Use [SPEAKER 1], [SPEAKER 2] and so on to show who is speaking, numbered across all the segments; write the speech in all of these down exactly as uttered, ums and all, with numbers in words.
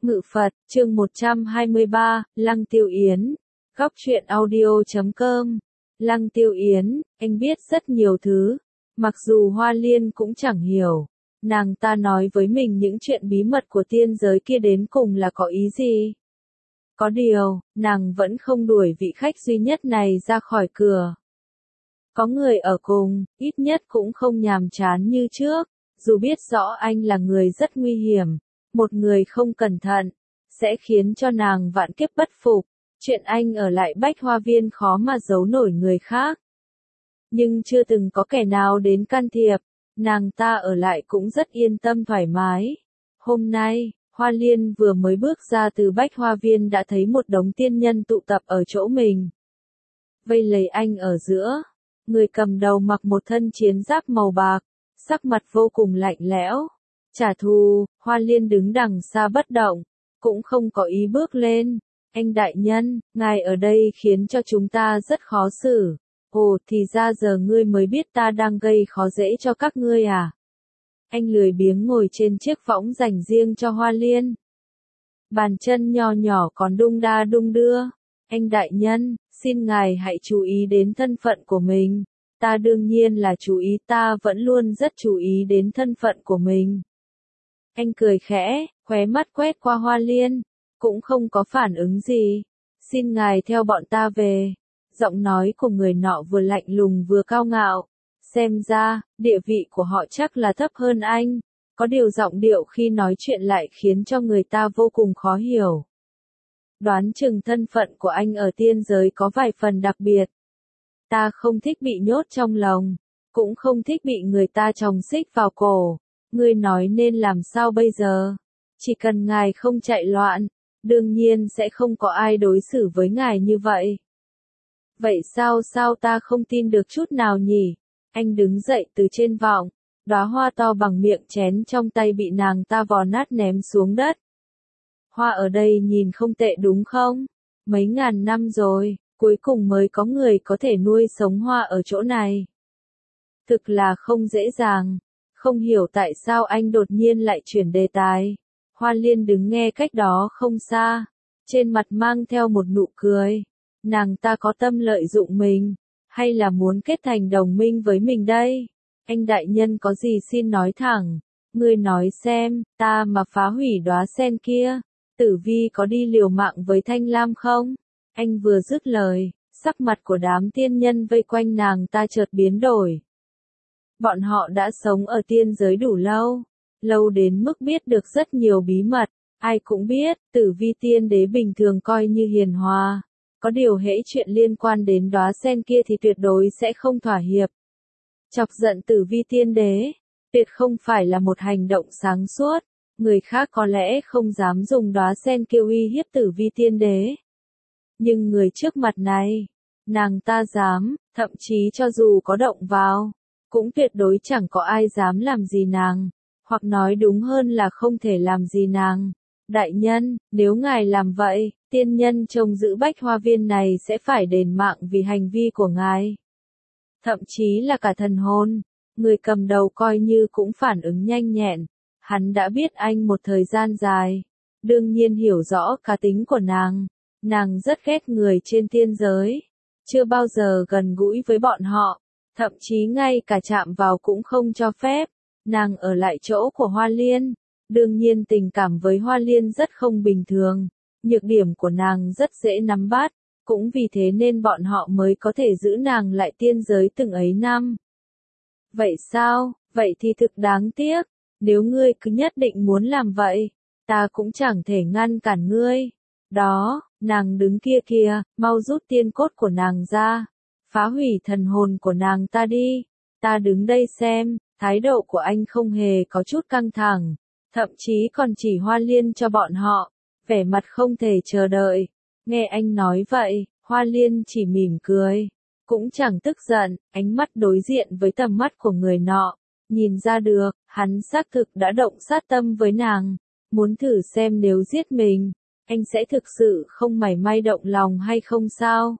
[SPEAKER 1] Ngự Phật, chương một trăm hai mươi ba, Lăng Tiêu Yến. Góc truyện audio chấm com. Lăng Tiêu Yến, anh biết rất nhiều thứ. Mặc dù Hoa Liên cũng chẳng hiểu. Nàng ta nói với mình những chuyện bí mật của tiên giới kia đến cùng là có ý gì. Có điều, nàng vẫn không đuổi vị khách duy nhất này ra khỏi cửa. Có người ở cùng, ít nhất cũng không nhàm chán như trước. Dù biết rõ anh là người rất nguy hiểm. Một người không cẩn thận, sẽ khiến cho nàng vạn kiếp bất phục. Chuyện anh ở lại Bách Hoa Viên khó mà giấu nổi người khác. Nhưng chưa từng có kẻ nào đến can thiệp, nàng ta ở lại cũng rất yên tâm thoải mái. Hôm nay, Hoa Liên vừa mới bước ra từ Bách Hoa Viên đã thấy một đống tiên nhân tụ tập ở chỗ mình. Vây lấy anh ở giữa, người cầm đầu mặc một thân chiến giáp màu bạc, sắc mặt vô cùng lạnh lẽo. Trả thù, Hoa Liên đứng đằng xa bất động, cũng không có ý bước lên. Anh đại nhân, ngài ở đây khiến cho chúng ta rất khó xử. Ồ, thì ra giờ ngươi mới biết ta đang gây khó dễ cho các ngươi à? Anh lười biếng ngồi trên chiếc võng dành riêng cho Hoa Liên. Bàn chân nho nhỏ còn đung đa đung đưa. Anh đại nhân, xin ngài hãy chú ý đến thân phận của mình. Ta đương nhiên là chú ý, ta vẫn luôn rất chú ý đến thân phận của mình. Anh cười khẽ, khóe mắt quét qua Hoa Liên, cũng không có phản ứng gì. Xin ngài theo bọn ta về. Giọng nói của người nọ vừa lạnh lùng vừa cao ngạo. Xem ra, địa vị của họ chắc là thấp hơn anh. Có điều giọng điệu khi nói chuyện lại khiến cho người ta vô cùng khó hiểu. Đoán chừng thân phận của anh ở tiên giới có vài phần đặc biệt. Ta không thích bị nhốt trong lồng, cũng không thích bị người ta chồng xích vào cổ. Ngươi nói nên làm sao bây giờ? Chỉ cần ngài không chạy loạn, đương nhiên sẽ không có ai đối xử với ngài như vậy. Vậy sao sao ta không tin được chút nào nhỉ? Anh đứng dậy từ trên võng, đóa hoa to bằng miệng chén trong tay bị nàng ta vò nát ném xuống đất. Hoa ở đây nhìn không tệ đúng không? Mấy ngàn năm rồi, cuối cùng mới có người có thể nuôi sống hoa ở chỗ này. Thực là không dễ dàng. Không hiểu tại sao anh đột nhiên lại chuyển đề tài. Hoa Liên đứng nghe cách đó không xa, trên mặt mang theo một nụ cười. Nàng ta có tâm lợi dụng mình, hay là muốn kết thành đồng minh với mình đây? Anh đại nhân có gì xin nói thẳng. Ngươi nói xem, ta mà phá hủy đóa sen kia, Tử Vi có đi liều mạng với Thanh Lam không? Anh vừa dứt lời, sắc mặt của đám tiên nhân vây quanh nàng ta chợt biến đổi. Bọn họ đã sống ở tiên giới đủ lâu, lâu đến mức biết được rất nhiều bí mật. Ai cũng biết, Tử Vi tiên đế bình thường coi như hiền hòa. Có điều hễ chuyện liên quan đến đóa sen kia thì tuyệt đối sẽ không thỏa hiệp. Chọc giận Tử Vi tiên đế, tuyệt không phải là một hành động sáng suốt. Người khác có lẽ không dám dùng đóa sen kia uy hiếp Tử Vi tiên đế. Nhưng người trước mặt này, nàng ta dám, thậm chí cho dù có động vào, cũng tuyệt đối chẳng có ai dám làm gì nàng, hoặc nói đúng hơn là không thể làm gì nàng. Đại nhân, nếu ngài làm vậy, tiên nhân trông giữ Bách Hoa Viên này sẽ phải đền mạng vì hành vi của ngài. Thậm chí là cả thần hồn, người cầm đầu coi như cũng phản ứng nhanh nhẹn. Hắn đã biết anh một thời gian dài, đương nhiên hiểu rõ cá tính của nàng. Nàng rất ghét người trên tiên giới, chưa bao giờ gần gũi với bọn họ. Thậm chí ngay cả chạm vào cũng không cho phép. Nàng ở lại chỗ của Hoa Liên. Đương nhiên tình cảm với Hoa Liên rất không bình thường. Nhược điểm của nàng rất dễ nắm bắt. Cũng vì thế nên bọn họ mới có thể giữ nàng lại tiên giới từng ấy năm. Vậy sao? Vậy thì thực đáng tiếc. Nếu ngươi cứ nhất định muốn làm vậy, ta cũng chẳng thể ngăn cản ngươi. Đó, nàng đứng kia kìa, mau rút tiên cốt của nàng ra. Phá hủy thần hồn của nàng ta đi. Ta đứng đây xem, thái độ của anh không hề có chút căng thẳng, thậm chí còn chỉ Hoa Liên cho bọn họ, vẻ mặt không thể chờ đợi. Nghe anh nói vậy, Hoa Liên chỉ mỉm cười, cũng chẳng tức giận, ánh mắt đối diện với tầm mắt của người nọ, nhìn ra được, hắn xác thực đã động sát tâm với nàng, muốn thử xem nếu giết mình, anh sẽ thực sự không mảy may động lòng hay không sao?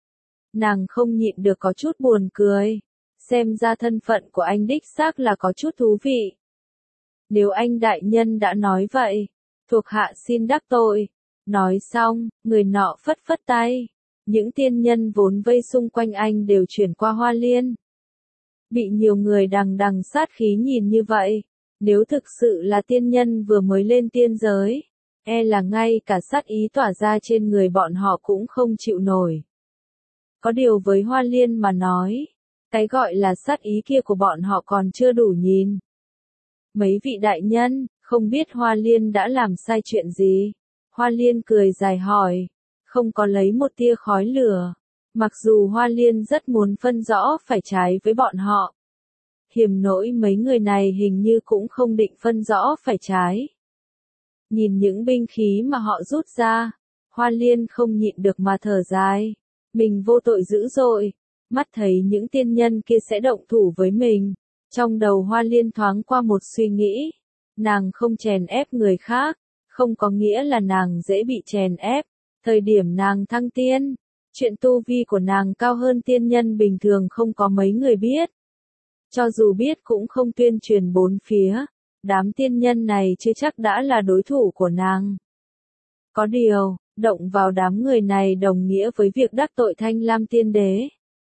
[SPEAKER 1] Nàng không nhịn được có chút buồn cười. Xem ra thân phận của anh đích xác là có chút thú vị. Nếu anh đại nhân đã nói vậy, thuộc hạ xin đắc tội. Nói xong, người nọ phất phất tay. Những tiên nhân vốn vây xung quanh anh đều chuyển qua Hoa Liên. Bị nhiều người đằng đằng sát khí nhìn như vậy, nếu thực sự là tiên nhân vừa mới lên tiên giới, e là ngay cả sát ý tỏa ra trên người bọn họ cũng không chịu nổi. Có điều với Hoa Liên mà nói, cái gọi là sát ý kia của bọn họ còn chưa đủ nhìn. Mấy vị đại nhân, không biết Hoa Liên đã làm sai chuyện gì? Hoa Liên cười dài hỏi, không có lấy một tia khói lửa. Mặc dù Hoa Liên rất muốn phân rõ phải trái với bọn họ. Hiểm nỗi mấy người này hình như cũng không định phân rõ phải trái. Nhìn những binh khí mà họ rút ra, Hoa Liên không nhịn được mà thở dài. Mình vô tội dữ dội, mắt thấy những tiên nhân kia sẽ động thủ với mình. Trong đầu Hoa Liên thoáng qua một suy nghĩ. Nàng không chèn ép người khác, không có nghĩa là nàng dễ bị chèn ép. Thời điểm nàng thăng tiên, chuyện tu vi của nàng cao hơn tiên nhân bình thường không có mấy người biết. Cho dù biết cũng không tuyên truyền bốn phía, đám tiên nhân này chưa chắc đã là đối thủ của nàng. Có điều, động vào đám người này đồng nghĩa với việc đắc tội Thanh Lam tiên đế.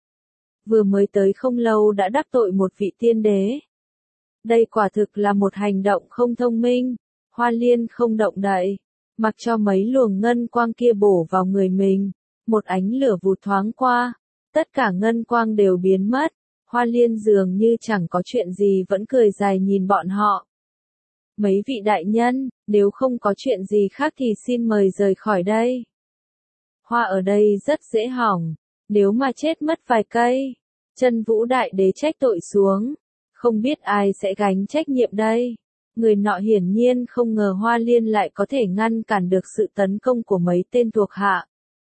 [SPEAKER 1] Vừa mới tới không lâu đã đắc tội một vị tiên đế. Đây quả thực là một hành động không thông minh. Hoa Liên không động đậy, mặc cho mấy luồng ngân quang kia bổ vào người mình. Một ánh lửa vụt thoáng qua, tất cả ngân quang đều biến mất. Hoa Liên dường như chẳng có chuyện gì vẫn cười dài nhìn bọn họ. Mấy vị đại nhân, nếu không có chuyện gì khác thì xin mời rời khỏi đây. Hoa ở đây rất dễ hỏng, nếu mà chết mất vài cây, Chân Vũ đại đế trách tội xuống, không biết ai sẽ gánh trách nhiệm đây. Người nọ hiển nhiên không ngờ Hoa Liên lại có thể ngăn cản được sự tấn công của mấy tên thuộc hạ.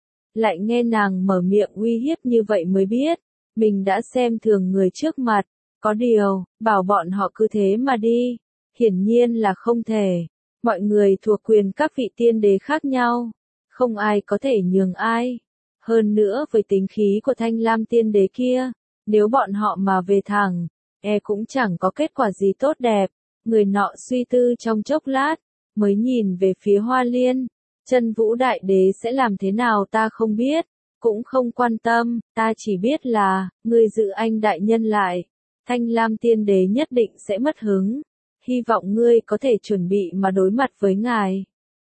[SPEAKER 1] Lại nghe nàng mở miệng uy hiếp như vậy mới biết, mình đã xem thường người trước mặt. Có điều, bảo bọn họ cứ thế mà đi, hiển nhiên là không thể. Mọi người thuộc quyền các vị tiên đế khác nhau, không ai có thể nhường ai. Hơn nữa với tính khí của Thanh Lam tiên đế kia, nếu bọn họ mà về thẳng, e cũng chẳng có kết quả gì tốt đẹp. Người nọ suy tư trong chốc lát, mới nhìn về phía Hoa Liên. Chân Vũ đại đế sẽ làm thế nào ta không biết, cũng không quan tâm, ta chỉ biết là, ngươi giữ anh đại nhân lại. Thanh Lam tiên đế nhất định sẽ mất hứng. Hy vọng ngươi có thể chuẩn bị mà đối mặt với ngài.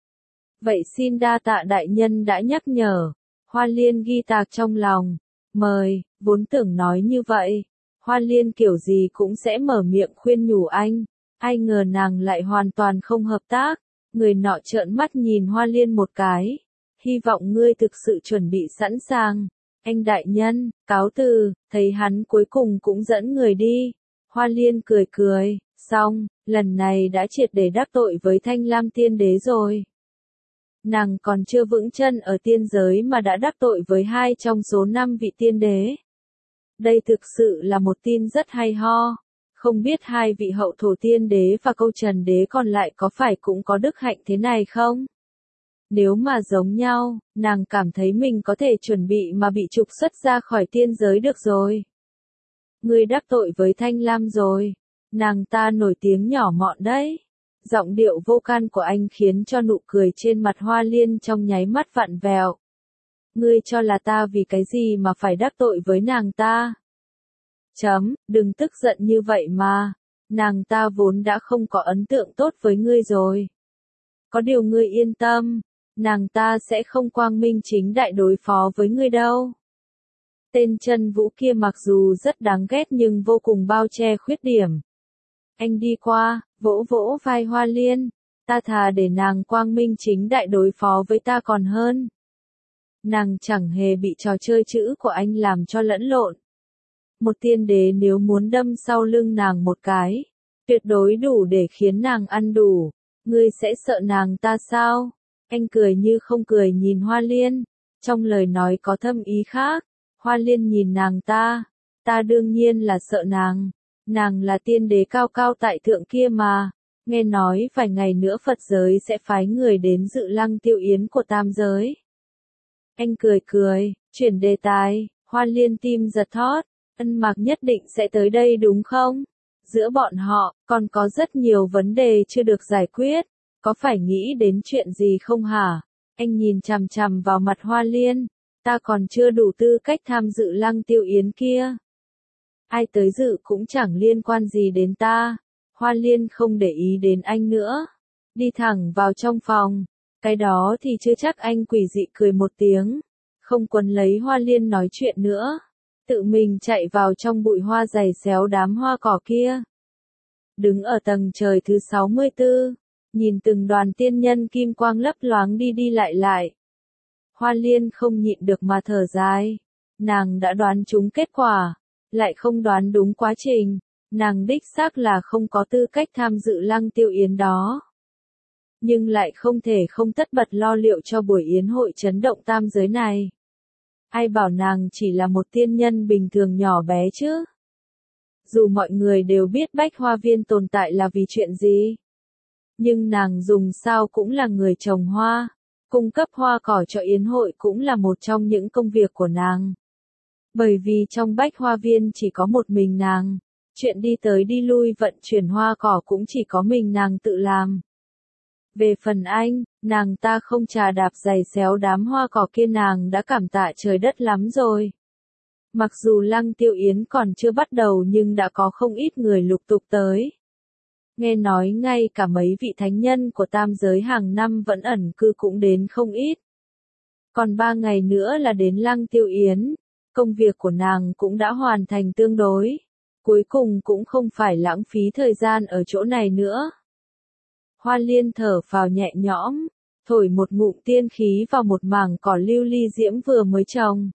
[SPEAKER 1] Vậy xin đa tạ đại nhân đã nhắc nhở. Hoa Liên ghi tạc trong lòng. Mời, vốn tưởng nói như vậy. Hoa Liên kiểu gì cũng sẽ mở miệng khuyên nhủ anh. Ai ngờ nàng lại hoàn toàn không hợp tác. Người nọ trợn mắt nhìn Hoa Liên một cái. Hy vọng ngươi thực sự chuẩn bị sẵn sàng. Anh đại nhân, cáo từ, thấy hắn cuối cùng cũng dẫn người đi. Hoa Liên cười cười, xong, lần này đã triệt để đắc tội với Thanh Lam tiên đế rồi. Nàng còn chưa vững chân ở tiên giới mà đã đắc tội với hai trong số năm vị tiên đế. Đây thực sự là một tin rất hay ho. Không biết hai vị hậu thổ tiên đế và câu trần đế còn lại có phải cũng có đức hạnh thế này không? Nếu mà giống nhau, nàng cảm thấy mình có thể chuẩn bị mà bị trục xuất ra khỏi tiên giới được rồi. Ngươi đắc tội với Thanh Lam rồi. Nàng ta nổi tiếng nhỏ mọn đấy. Giọng điệu vô can của anh khiến cho nụ cười trên mặt Hoa Liên trong nháy mắt vặn vẹo. Ngươi cho là ta vì cái gì mà phải đắc tội với nàng ta? Chấm, đừng tức giận như vậy mà. Nàng ta vốn đã không có ấn tượng tốt với ngươi rồi. Có điều ngươi yên tâm, nàng ta sẽ không quang minh chính đại đối phó với ngươi đâu. Tên Chân Vũ kia mặc dù rất đáng ghét nhưng vô cùng bao che khuyết điểm. Anh đi qua, vỗ vỗ vai Hoa Liên, ta thà để nàng quang minh chính đại đối phó với ta còn hơn. Nàng chẳng hề bị trò chơi chữ của anh làm cho lẫn lộn. Một tiên đế nếu muốn đâm sau lưng nàng một cái, tuyệt đối đủ để khiến nàng ăn đủ. Ngươi sẽ sợ nàng ta sao? Anh cười như không cười nhìn Hoa Liên, trong lời nói có thâm ý khác. Hoa Liên nhìn nàng ta, ta đương nhiên là sợ nàng. Nàng là tiên đế cao cao tại thượng kia mà. Nghe nói vài ngày nữa Phật giới sẽ phái người đến dự lăng tiêu yến của tam giới. Anh cười cười, chuyển đề tài. Hoa Liên tim giật thót. Ân Mạc nhất định sẽ tới đây đúng không? Giữa bọn họ, còn có rất nhiều vấn đề chưa được giải quyết. có phải nghĩ đến chuyện gì không hả? Anh nhìn chằm chằm vào mặt Hoa Liên, ta còn chưa đủ tư cách tham dự Lăng Tiêu Yến kia. Ai tới dự cũng chẳng liên quan gì đến ta. Hoa Liên không để ý đến anh nữa, đi thẳng vào trong phòng. Cái đó thì chưa chắc. Anh quỷ dị cười một tiếng, không quấn lấy Hoa Liên nói chuyện nữa, tự mình chạy vào trong bụi hoa giày xéo đám hoa cỏ kia. Đứng ở tầng trời thứ sáu mươi tư, nhìn từng đoàn tiên nhân kim quang lấp loáng đi đi lại lại. Hoa Liên không nhịn được mà thở dài, nàng đã đoán trúng kết quả, lại không đoán đúng quá trình, nàng đích xác là không có tư cách tham dự Lăng Tiêu Yến đó. Nhưng lại không thể không tất bật lo liệu cho buổi yến hội chấn động tam giới này. Ai bảo nàng chỉ là một tiên nhân bình thường nhỏ bé chứ? Dù mọi người đều biết Bách Hoa Viên tồn tại là vì chuyện gì, nhưng nàng dùng sao cũng là người trồng hoa, cung cấp hoa cỏ cho yến hội cũng là một trong những công việc của nàng. Bởi vì trong Bách Hoa Viên chỉ có một mình nàng, chuyện đi tới đi lui vận chuyển hoa cỏ cũng chỉ có mình nàng tự làm. Về phần anh, nàng ta không chà đạp giày xéo đám hoa cỏ kia, nàng đã cảm tạ trời đất lắm rồi. Mặc dù Lăng Tiêu Yến còn chưa bắt đầu nhưng đã có không ít người lục tục tới. Nghe nói ngay cả mấy vị thánh nhân của tam giới hàng năm vẫn ẩn cư cũng đến không ít. Còn ba ngày nữa là đến Lăng Tiêu Yến, công việc của nàng cũng đã hoàn thành tương đối. Cuối cùng cũng không phải lãng phí thời gian ở chỗ này nữa. Hoa Liên thở phào nhẹ nhõm, thổi một ngụm tiên khí vào một mảng cỏ lưu ly diễm vừa mới trồng.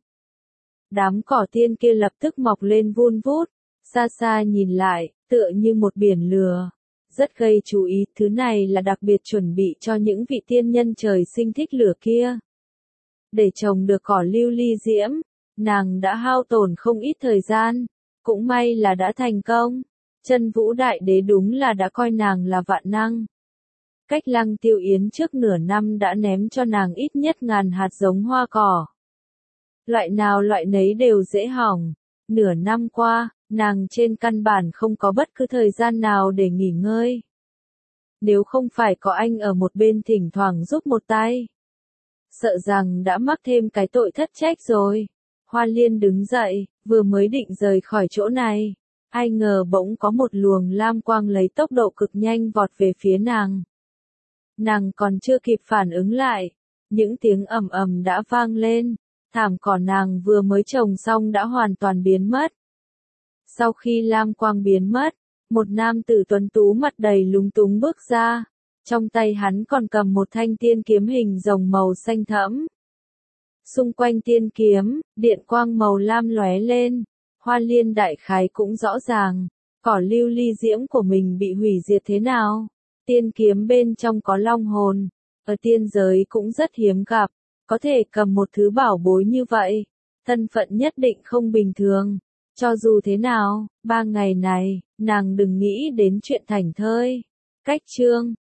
[SPEAKER 1] Đám cỏ tiên kia lập tức mọc lên vun vút, xa xa nhìn lại, tựa như một biển lửa. Rất gây chú ý, thứ này là đặc biệt chuẩn bị cho những vị tiên nhân trời sinh thích lửa kia. Để trồng được cỏ lưu ly diễm, nàng đã hao tổn không ít thời gian, cũng may là đã thành công. Chân Vũ Đại Đế đúng là đã coi nàng là vạn năng. Cách Lăng Tiêu Yến trước nửa năm đã ném cho nàng ít nhất ngàn hạt giống hoa cỏ. Loại nào loại nấy đều dễ hỏng. Nửa năm qua, nàng trên căn bản không có bất cứ thời gian nào để nghỉ ngơi. Nếu không phải có anh ở một bên thỉnh thoảng giúp một tay, sợ rằng đã mắc thêm cái tội thất trách rồi. Hoa Liên đứng dậy, vừa mới định rời khỏi chỗ này, ai ngờ bỗng có một luồng lam quang lấy tốc độ cực nhanh vọt về phía nàng. Nàng còn chưa kịp phản ứng lại, những tiếng ầm ầm đã vang lên, thảm cỏ nàng vừa mới trồng xong đã hoàn toàn biến mất. Sau khi lam quang biến mất, một nam tử tuấn tú mặt đầy lúng túng bước ra, trong tay hắn còn cầm một thanh tiên kiếm hình rồng màu xanh thẫm. Xung quanh tiên kiếm, điện quang màu lam lóe lên, Hoa Liên đại khái cũng rõ ràng, cỏ lưu ly diễm của mình bị hủy diệt thế nào. Tiên kiếm bên trong có long hồn, ở tiên giới cũng rất hiếm gặp, có thể cầm một thứ bảo bối như vậy, thân phận nhất định không bình thường. Cho dù thế nào, ba ngày này, nàng đừng nghĩ đến chuyện thảnh thơi. Cách chương